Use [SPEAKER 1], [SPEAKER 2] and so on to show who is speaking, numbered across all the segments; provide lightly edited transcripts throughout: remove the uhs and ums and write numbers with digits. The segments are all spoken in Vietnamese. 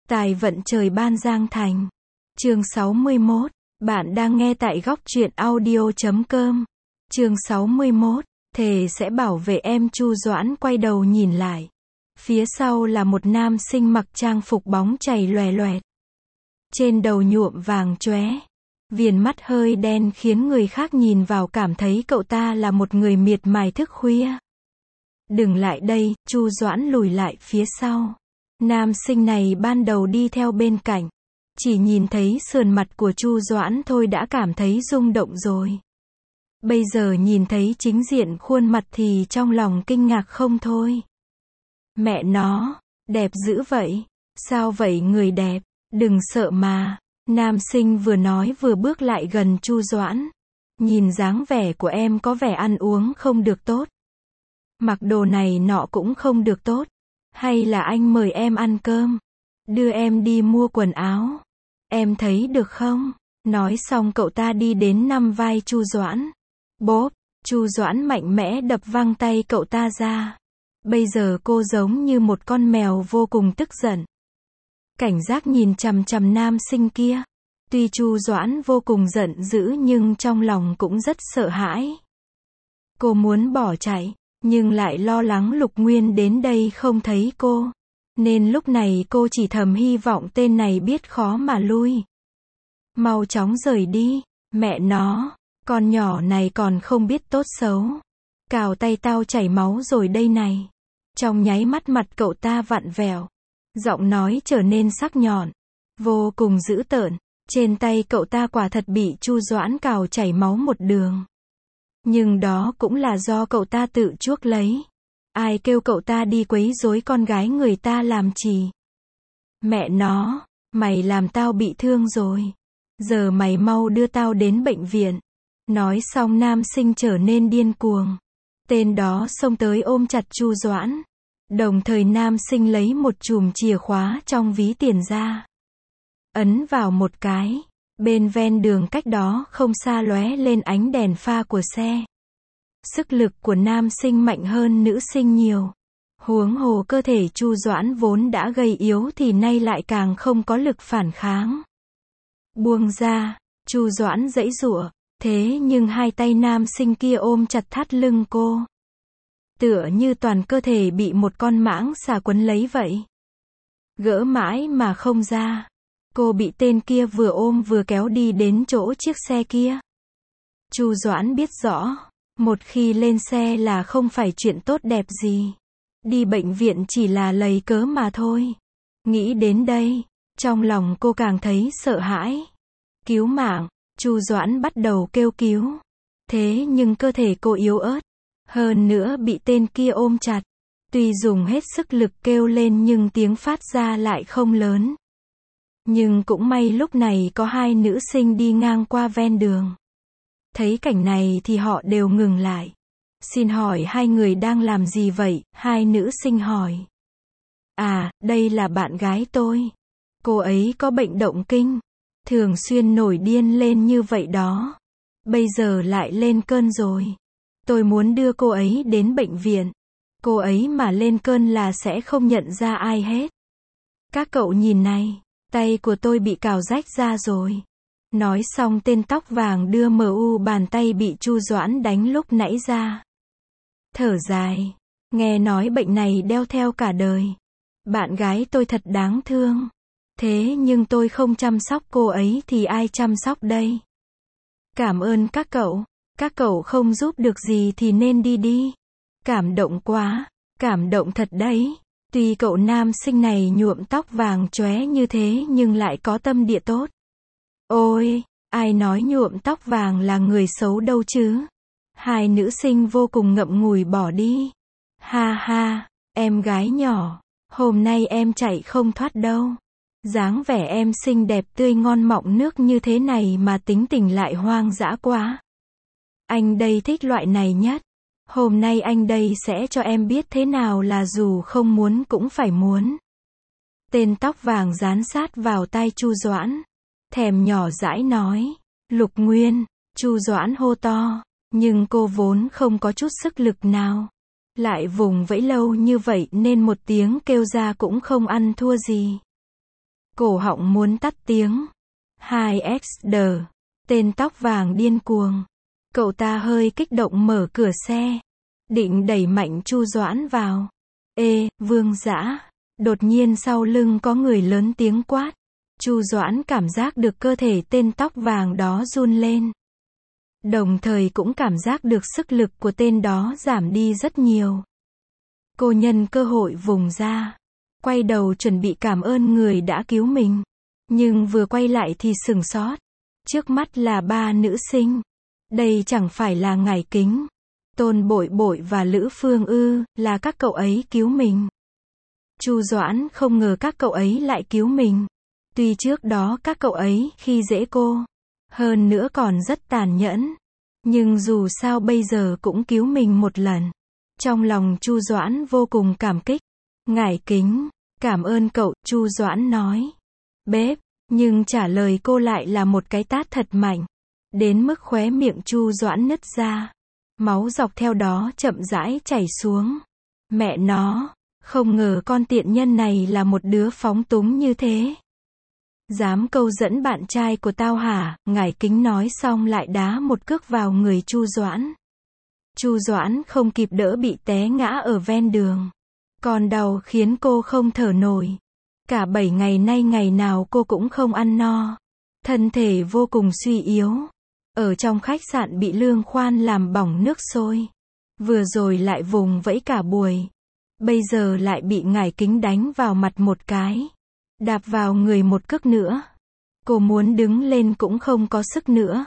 [SPEAKER 1] Tài vận trời ban Giang Thành. Chương 61. Bạn đang nghe tại góc truyện audio.com. Chương 61. Thề sẽ bảo vệ em. Chu Doãn quay đầu nhìn lại. Phía sau là một nam sinh mặc trang phục bóng chảy loè loẹt. Trên đầu nhuộm vàng chóe. Viền mắt hơi đen khiến người khác nhìn vào cảm thấy cậu ta là một người miệt mài thức khuya. Đừng lại đây, Chu Doãn lùi lại phía sau. Nam sinh này ban đầu đi theo bên cạnh. Chỉ nhìn thấy sườn mặt của Chu Doãn thôi đã cảm thấy rung động rồi. Bây giờ nhìn thấy chính diện khuôn mặt thì trong lòng kinh ngạc không thôi. Mẹ nó, đẹp dữ vậy. Sao vậy người đẹp, đừng sợ mà. Nam sinh vừa nói vừa bước lại gần Chu Doãn. Nhìn dáng vẻ của em có vẻ ăn uống không được tốt. Mặc đồ này nọ cũng không được tốt. Hay là anh mời em ăn cơm? Đưa em đi mua quần áo. Em thấy được không? Nói xong cậu ta đi đến nắm vai Chu Doãn. Bốp, Chu Doãn mạnh mẽ đập văng tay cậu ta ra. Bây giờ cô giống như một con mèo vô cùng tức giận. Cảnh giác nhìn chằm chằm nam sinh kia. Tuy Chu Doãn vô cùng giận dữ nhưng trong lòng cũng rất sợ hãi. Cô muốn bỏ chạy, nhưng lại lo lắng Lục Nguyên đến đây không thấy cô. Nên lúc này cô chỉ thầm hy vọng tên này biết khó mà lui. Mau chóng rời đi, mẹ nó, con nhỏ này còn không biết tốt xấu. Cào tay tao chảy máu rồi đây này. Trong nháy mắt mặt cậu ta vặn vẹo. Giọng nói trở nên sắc nhọn. Vô cùng dữ tợn. Trên tay cậu ta quả thật bị Chu Doãn cào chảy máu một đường. Nhưng đó cũng là do cậu ta tự chuốc lấy. Ai kêu cậu ta đi quấy rối con gái người ta làm gì? Mẹ nó, mày làm tao bị thương rồi. Giờ mày mau đưa tao đến bệnh viện. Nói xong nam sinh trở nên điên cuồng. Tên đó xông tới ôm chặt Chu Doãn. Đồng thời nam sinh lấy một chùm chìa khóa trong ví tiền ra. Ấn vào một cái. Bên ven đường cách đó không xa lóe lên ánh đèn pha của xe. Sức lực của nam sinh mạnh hơn nữ sinh nhiều. Huống hồ cơ thể Chu Doãn vốn đã gầy yếu thì nay lại càng không có lực phản kháng. Buông ra, Chu Doãn giãy giụa, thế nhưng hai tay nam sinh kia ôm chặt thắt lưng cô. Tựa như toàn cơ thể bị một con mãng xà quấn lấy vậy. Gỡ mãi mà không ra. Cô bị tên kia vừa ôm vừa kéo đi đến chỗ chiếc xe kia. Chu Doãn biết rõ, một khi lên xe là không phải chuyện tốt đẹp gì. Đi bệnh viện chỉ là lấy cớ mà thôi. Nghĩ đến đây, trong lòng cô càng thấy sợ hãi. Cứu mạng, Chu Doãn bắt đầu kêu cứu. Thế nhưng cơ thể cô yếu ớt. Hơn nữa bị tên kia ôm chặt. Tuy dùng hết sức lực kêu lên nhưng tiếng phát ra lại không lớn. Nhưng cũng may lúc này có hai nữ sinh đi ngang qua ven đường. Thấy cảnh này thì họ đều ngừng lại. Xin hỏi hai người đang làm gì vậy? Hai nữ sinh hỏi. À, đây là bạn gái tôi. Cô ấy có bệnh động kinh. Thường xuyên nổi điên lên như vậy đó. Bây giờ lại lên cơn rồi. Tôi muốn đưa cô ấy đến bệnh viện. Cô ấy mà lên cơn là sẽ không nhận ra ai hết. Các cậu nhìn này. Tay của tôi bị cào rách ra rồi. Nói xong tên tóc vàng đưa bàn tay bị Chu Doãn đánh lúc nãy ra. Thở dài. Nghe nói bệnh này đeo theo cả đời. Bạn gái tôi thật đáng thương. Thế nhưng tôi không chăm sóc cô ấy thì ai chăm sóc đây? Cảm ơn các cậu. Các cậu không giúp được gì thì nên đi đi. Cảm động quá. Cảm động thật đấy. Tuy cậu nam sinh này nhuộm tóc vàng chóe như thế nhưng lại có tâm địa tốt. Ôi, ai nói nhuộm tóc vàng là người xấu đâu chứ? Hai nữ sinh vô cùng ngậm ngùi bỏ đi. Ha ha, em gái nhỏ, hôm nay em chạy không thoát đâu. Dáng vẻ em xinh đẹp tươi ngon mọng nước như thế này mà tính tình lại hoang dã quá. Anh đây thích loại này nhất. Hôm nay anh đây sẽ cho em biết thế nào là dù không muốn cũng phải muốn. Tên tóc vàng dán sát vào tai Chu Doãn. Thèm nhỏ dãi nói. Lục Nguyên, Chu Doãn hô to. Nhưng cô vốn không có chút sức lực nào. Lại vùng vẫy lâu như vậy nên một tiếng kêu ra cũng không ăn thua gì. cổ họng muốn tắt tiếng. 2XD. Tên tóc vàng điên cuồng. Cậu ta hơi kích động mở cửa xe. Định đẩy mạnh Chu Doãn vào. Ê, Vương Dã. Đột nhiên sau lưng có người lớn tiếng quát. Chu Doãn cảm giác được cơ thể tên tóc vàng đó run lên. Đồng thời cũng cảm giác được sức lực của tên đó giảm đi rất nhiều. Cô nhân cơ hội vùng ra. Quay đầu chuẩn bị cảm ơn người đã cứu mình. Nhưng vừa quay lại thì sửng sốt. Trước mắt là ba nữ sinh. Đây chẳng phải là Ngải Kính, Tôn Bội Bội và Lữ Phương ư, là các cậu ấy cứu mình. Chu Doãn không ngờ các cậu ấy lại cứu mình. Tuy trước đó các cậu ấy khi dễ cô, hơn nữa còn rất tàn nhẫn, nhưng dù sao bây giờ cũng cứu mình một lần. Trong lòng Chu Doãn vô cùng cảm kích. Ngải Kính, cảm ơn cậu, Chu Doãn nói. Bếp, nhưng trả lời cô lại là một cái tát thật mạnh. Đến mức khóe miệng Chu Doãn nứt ra. Máu dọc theo đó chậm rãi chảy xuống. Mẹ nó, không ngờ con tiện nhân này là một đứa phóng túng như thế. Dám câu dẫn bạn trai của tao hả? Ngải Kính nói xong lại đá một cước vào người Chu Doãn. Chu Doãn không kịp đỡ bị té ngã ở ven đường. Còn đau khiến cô không thở nổi. Cả 7 ngày nay ngày nào cô cũng không ăn no. Thân thể vô cùng suy yếu. Ở trong khách sạn bị Lương Khoan làm bỏng nước sôi. Vừa rồi lại vùng vẫy cả buổi. Bây giờ lại bị Ngải Kính đánh vào mặt một cái. Đạp vào người một cước nữa. Cô muốn đứng lên cũng không có sức nữa.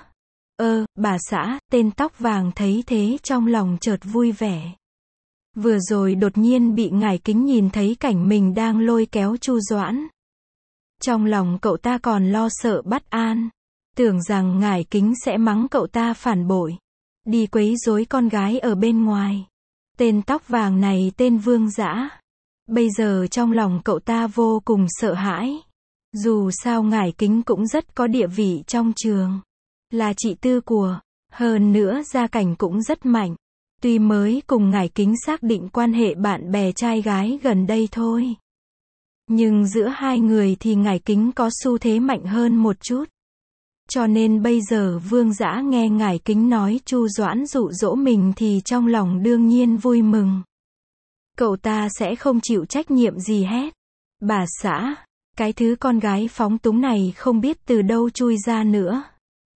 [SPEAKER 1] Bà xã, tên tóc vàng thấy thế trong lòng chợt vui vẻ. Vừa rồi đột nhiên bị Ngải Kính nhìn thấy cảnh mình đang lôi kéo Chu Doãn. Trong lòng cậu ta còn lo sợ bất an. Tưởng rằng Ngải Kính sẽ mắng cậu ta phản bội. Đi quấy rối con gái ở bên ngoài. Tên tóc vàng này tên Vương Dã. Bây giờ trong lòng cậu ta vô cùng sợ hãi. Dù sao Ngải Kính cũng rất có địa vị trong trường. Là chị tư của. Hơn nữa gia cảnh cũng rất mạnh. Tuy mới cùng Ngải Kính xác định quan hệ bạn bè trai gái gần đây thôi. Nhưng giữa hai người thì Ngải Kính có xu thế mạnh hơn một chút. Cho nên bây giờ Vương Dã nghe Ngải Kính nói Chu Doãn dụ dỗ mình thì trong lòng đương nhiên vui mừng. Cậu ta sẽ không chịu trách nhiệm gì hết. Bà xã, cái thứ con gái phóng túng này không biết từ đâu chui ra nữa.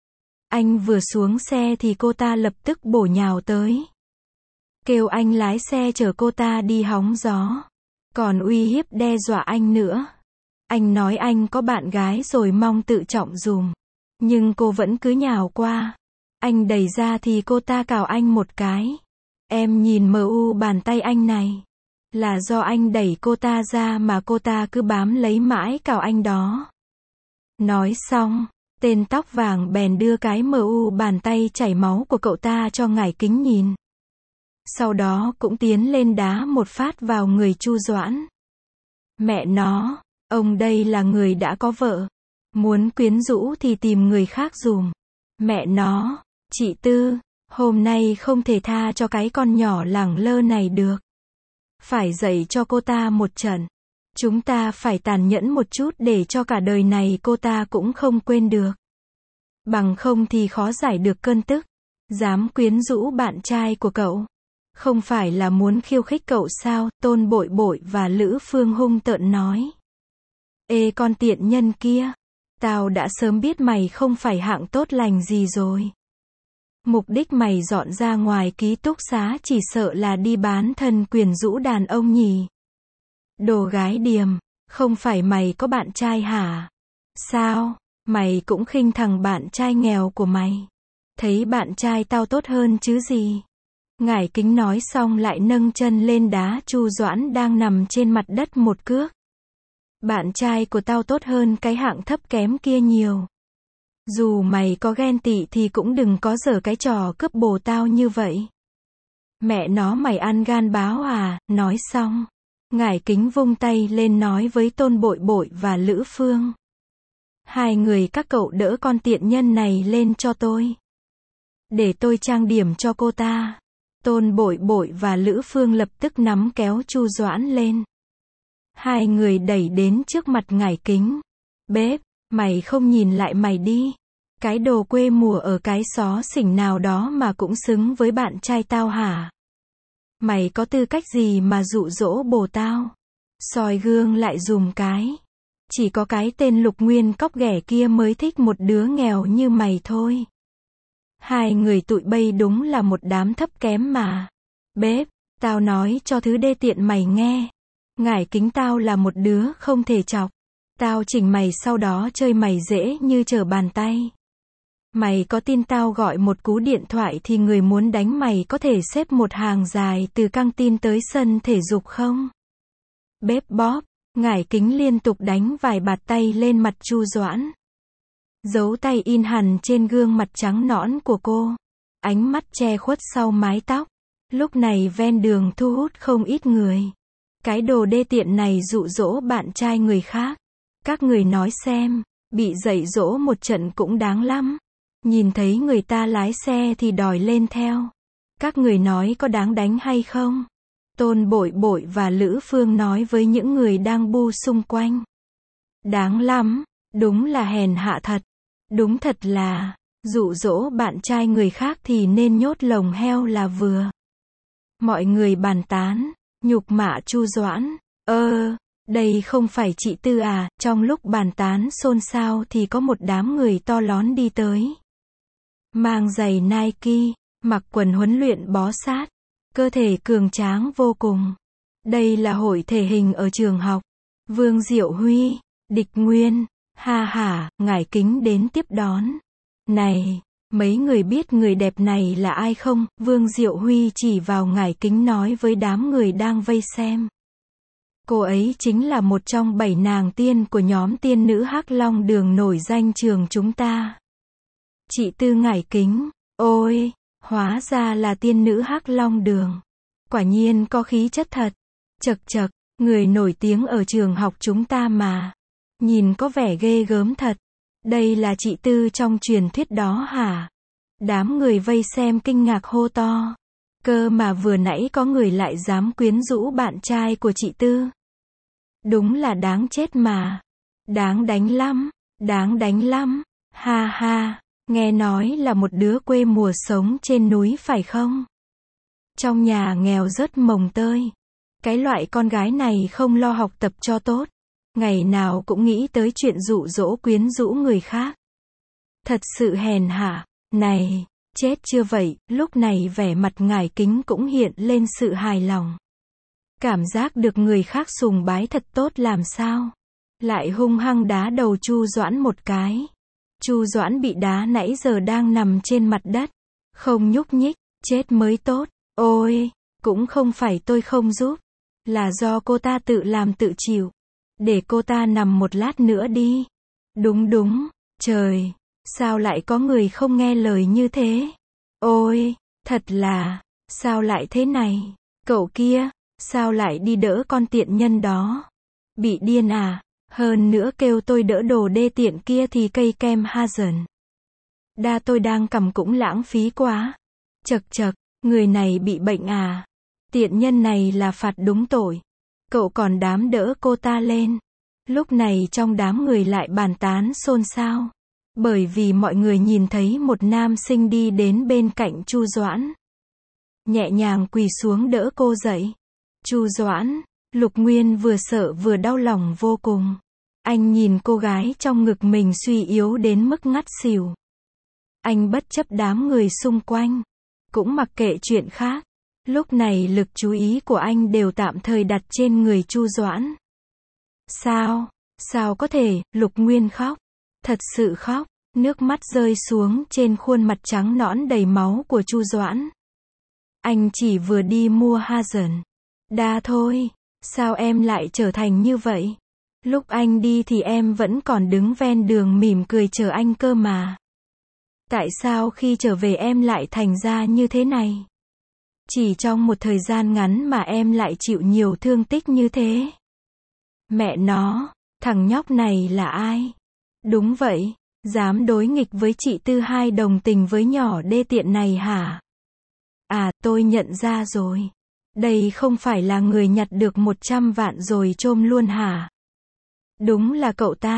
[SPEAKER 1] Anh vừa xuống xe thì cô ta lập tức bổ nhào tới. Kêu anh lái xe chở cô ta đi hóng gió. Còn uy hiếp đe dọa anh nữa. Anh nói anh có bạn gái rồi mong tự trọng dùm. Nhưng cô vẫn cứ nhào qua. Anh đẩy ra thì cô ta cào anh một cái. Em nhìn bàn tay anh này. Là do anh đẩy cô ta ra mà cô ta cứ bám lấy mãi cào anh đó. Nói xong, tên tóc vàng bèn đưa cái bàn tay chảy máu của cậu ta cho Ngải Kính nhìn. Sau đó cũng tiến lên đá một phát vào người Chu Doãn. Mẹ nó, ông đây là người đã có vợ. Muốn quyến rũ thì tìm người khác dùm. Mẹ nó, chị Tư, hôm nay không thể tha cho cái con nhỏ lẳng lơ này được. Phải dạy cho cô ta một trận. Chúng ta phải tàn nhẫn một chút để cho cả đời này cô ta cũng không quên được. Bằng không thì khó giải được cơn tức. Dám quyến rũ bạn trai của cậu. Không phải là muốn khiêu khích cậu sao? Tôn Bội Bội và Lữ Phương hung tợn nói. Ê con tiện nhân kia. Tao đã sớm biết mày không phải hạng tốt lành gì rồi. Mục đích mày dọn ra ngoài ký túc xá chỉ sợ là đi bán thân quyến rũ đàn ông nhỉ. Đồ gái điềm, không phải mày có bạn trai hả? Sao, mày cũng khinh thằng bạn trai nghèo của mày. Thấy bạn trai tao tốt hơn chứ gì. Ngải Kính nói xong lại nâng chân lên đá Chu Doãn đang nằm trên mặt đất một cước. Bạn trai của tao tốt hơn cái hạng thấp kém kia nhiều. Dù mày có ghen tị thì cũng đừng có giở cái trò cướp bồ tao như vậy. Mẹ nó mày ăn gan báo à? Nói xong, Ngải Kính vung tay lên nói với Tôn Bội Bội và Lữ Phương. Hai người các cậu đỡ con tiện nhân này lên cho tôi. Để tôi trang điểm cho cô ta. Tôn Bội Bội và Lữ Phương lập tức nắm kéo Chu Doãn lên. Hai người đẩy đến trước mặt Ngải Kính. Bếp, mày không nhìn lại mày đi. Cái đồ quê mùa ở cái xó xỉnh nào đó mà cũng xứng với bạn trai tao hả? Mày có tư cách gì mà dụ dỗ bồ tao? Soi gương lại dùm cái. Chỉ có cái tên Lục Nguyên cóc ghẻ kia mới thích một đứa nghèo như mày thôi. Hai người tụi bay đúng là một đám thấp kém mà. Bếp, tao nói cho thứ đê tiện mày nghe. Ngải Kính tao là một đứa không thể chọc. Tao chỉnh mày sau đó chơi mày dễ như trở bàn tay. Mày có tin tao gọi một cú điện thoại thì người muốn đánh mày có thể xếp một hàng dài từ căng tin tới sân thể dục không? Bếp bóp, Ngải Kính liên tục đánh vài bạt tay lên mặt Chu Doãn. Dấu tay in hằn trên gương mặt trắng nõn của cô. Ánh mắt che khuất sau mái tóc. Lúc này ven đường thu hút không ít người. Cái đồ đê tiện này dụ dỗ bạn trai người khác. Các người nói xem, bị dạy dỗ một trận cũng đáng lắm. Nhìn thấy người ta lái xe thì đòi lên theo. Các người nói có đáng đánh hay không? Tôn Bội Bội và Lữ Phương nói với những người đang bu xung quanh. Đáng lắm, đúng là hèn hạ thật. Đúng thật là, dụ dỗ bạn trai người khác thì nên nhốt lồng heo là vừa. Mọi người bàn tán, nhục mạ Chu Doãn. Đây không phải chị Tư à? Trong lúc bàn tán xôn xao thì có một đám người to lón đi tới. Mang giày Nike, mặc quần huấn luyện bó sát, cơ thể cường tráng vô cùng. Đây là hội thể hình ở trường học. Vương Diệu Huy, Địch Nguyên, ha hả, Ngải Kính đến tiếp đón. Này, mấy người biết người đẹp này là ai không? Vương Diệu Huy chỉ vào Ngải Kính nói với đám người đang vây xem. Cô ấy chính là một trong 7 nàng tiên của nhóm tiên nữ Hắc Long Đường nổi danh trường chúng ta. Chị Tư Ngải Kính, ôi, hóa ra là tiên nữ Hắc Long Đường. Quả nhiên có khí chất thật. Chậc chậc, người nổi tiếng ở trường học chúng ta mà. Nhìn có vẻ ghê gớm thật. Đây là chị Tư trong truyền thuyết đó hả? Đám người vây xem kinh ngạc hô to. Cơ mà vừa nãy có người lại dám quyến rũ bạn trai của chị Tư. Đúng là đáng chết mà. Đáng đánh lắm, đáng đánh lắm. Ha ha, nghe nói là một đứa quê mùa sống trên núi phải không? Trong nhà nghèo rất mồng tơi. Cái loại con gái này không lo học tập cho tốt. Ngày nào cũng nghĩ tới chuyện dụ dỗ quyến rũ người khác. Thật sự hèn hạ. Này, chết chưa vậy? Lúc này vẻ mặt Ngải Kính cũng hiện lên sự hài lòng. Cảm giác được người khác sùng bái thật tốt làm sao? Lại hung hăng đá đầu Chu Doãn một cái. Chu Doãn bị đá nãy giờ đang nằm trên mặt đất. Không nhúc nhích, chết mới tốt. Ôi, cũng không phải tôi không giúp. Là do cô ta tự làm tự chịu. Để cô ta nằm một lát nữa đi. Đúng đúng, trời, sao lại có người không nghe lời như thế? Ôi, thật là, sao lại thế này? Cậu kia, sao lại đi đỡ con tiện nhân đó? Bị điên à? Hơn nữa kêu tôi đỡ đồ đê tiện kia thì cây kem ha dần. Đa tôi đang cầm cũng lãng phí quá. Chậc chậc, người này bị bệnh à? Tiện nhân này là phạt đúng tội. Cậu còn dám đỡ cô ta lên. Lúc này trong đám người lại bàn tán xôn xao. Bởi vì mọi người nhìn thấy một nam sinh đi đến bên cạnh Chu Doãn. Nhẹ nhàng quỳ xuống đỡ cô dậy. Chu Doãn, Lục Nguyên vừa sợ vừa đau lòng vô cùng. Anh nhìn cô gái trong ngực mình suy yếu đến mức ngất xỉu. Anh bất chấp đám người xung quanh. Cũng mặc kệ chuyện khác. Lúc này lực chú ý của anh đều tạm thời đặt trên người Chu Doãn. Sao có thể? Lục Nguyên khóc. Thật sự khóc. Nước mắt rơi xuống trên khuôn mặt trắng nõn đầy máu của Chu Doãn. Anh chỉ vừa đi mua ha dần. Đa thôi. Sao em lại trở thành như vậy? Lúc anh đi thì em vẫn còn đứng ven đường mỉm cười chờ anh cơ mà. Tại sao khi trở về em lại thành ra như thế này? Chỉ trong một thời gian ngắn mà em lại chịu nhiều thương tích như thế. Mẹ nó, thằng nhóc này là ai? Đúng vậy, dám đối nghịch với chị Tư Hai đồng tình với nhỏ đê tiện này hả? À, tôi nhận ra rồi. Đây không phải là người nhặt được 100 vạn rồi chôm luôn hả? Đúng là cậu ta.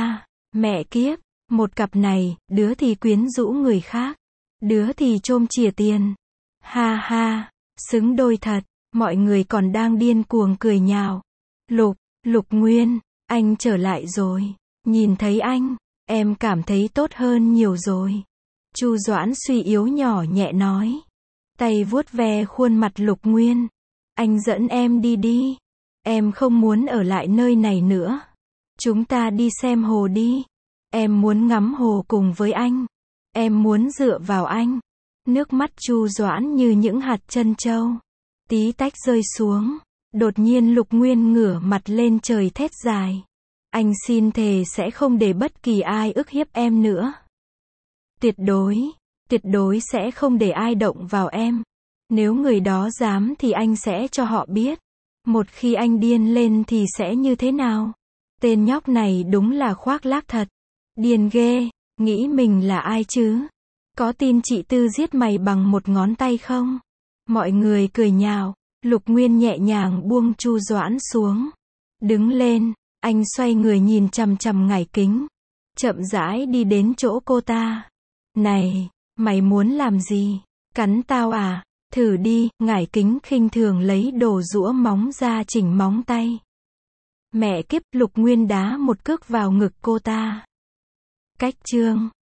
[SPEAKER 1] Mẹ kiếp, một cặp này, đứa thì quyến rũ người khác, đứa thì chôm chìa tiền. Ha ha, xứng đôi thật, mọi người còn đang điên cuồng cười nhạo. Lục Nguyên, anh trở lại rồi. Nhìn thấy anh, em cảm thấy tốt hơn nhiều rồi. Chu Doãn suy yếu nhỏ nhẹ nói. Tay vuốt ve khuôn mặt Lục Nguyên. Anh dẫn em đi đi. Em không muốn ở lại nơi này nữa. Chúng ta đi xem hồ đi. Em muốn ngắm hồ cùng với anh. Em muốn dựa vào anh. Nước mắt Chu Doãn như những hạt trân châu. Tí tách rơi xuống. Đột nhiên Lục Nguyên ngửa mặt lên trời thét dài. Anh xin thề sẽ không để bất kỳ ai ức hiếp em nữa. Tuyệt đối sẽ không để ai động vào em. Nếu người đó dám thì anh sẽ cho họ biết. Một khi anh điên lên thì sẽ như thế nào? Tên nhóc này đúng là khoác lác thật. Điên ghê, nghĩ mình là ai chứ? Có tin chị Tư giết mày bằng một ngón tay không? Mọi người cười nhạo. Lục Nguyên nhẹ nhàng buông Chu Doãn xuống. Đứng lên, anh xoay người nhìn chằm chằm Ngải Kính. Chậm rãi đi đến chỗ cô ta. Này, mày muốn làm gì? Cắn tao à? Thử đi, Ngải Kính khinh thường lấy đồ giũa móng ra chỉnh móng tay. Mẹ kiếp, Lục Nguyên đá một cước vào ngực cô ta. Cách chương